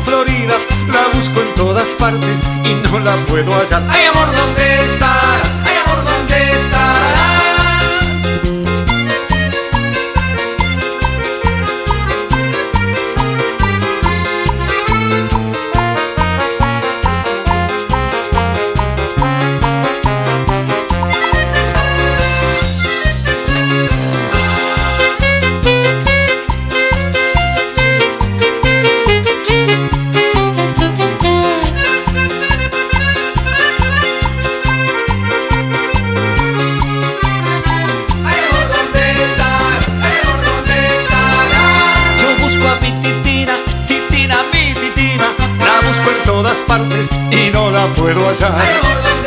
Florida, la busco en todas partes y no la puedo hallar. Ay, amor, ¿dónde estarás? Ay, amor, ¿dónde estarás? Partes y no la puedo hallar.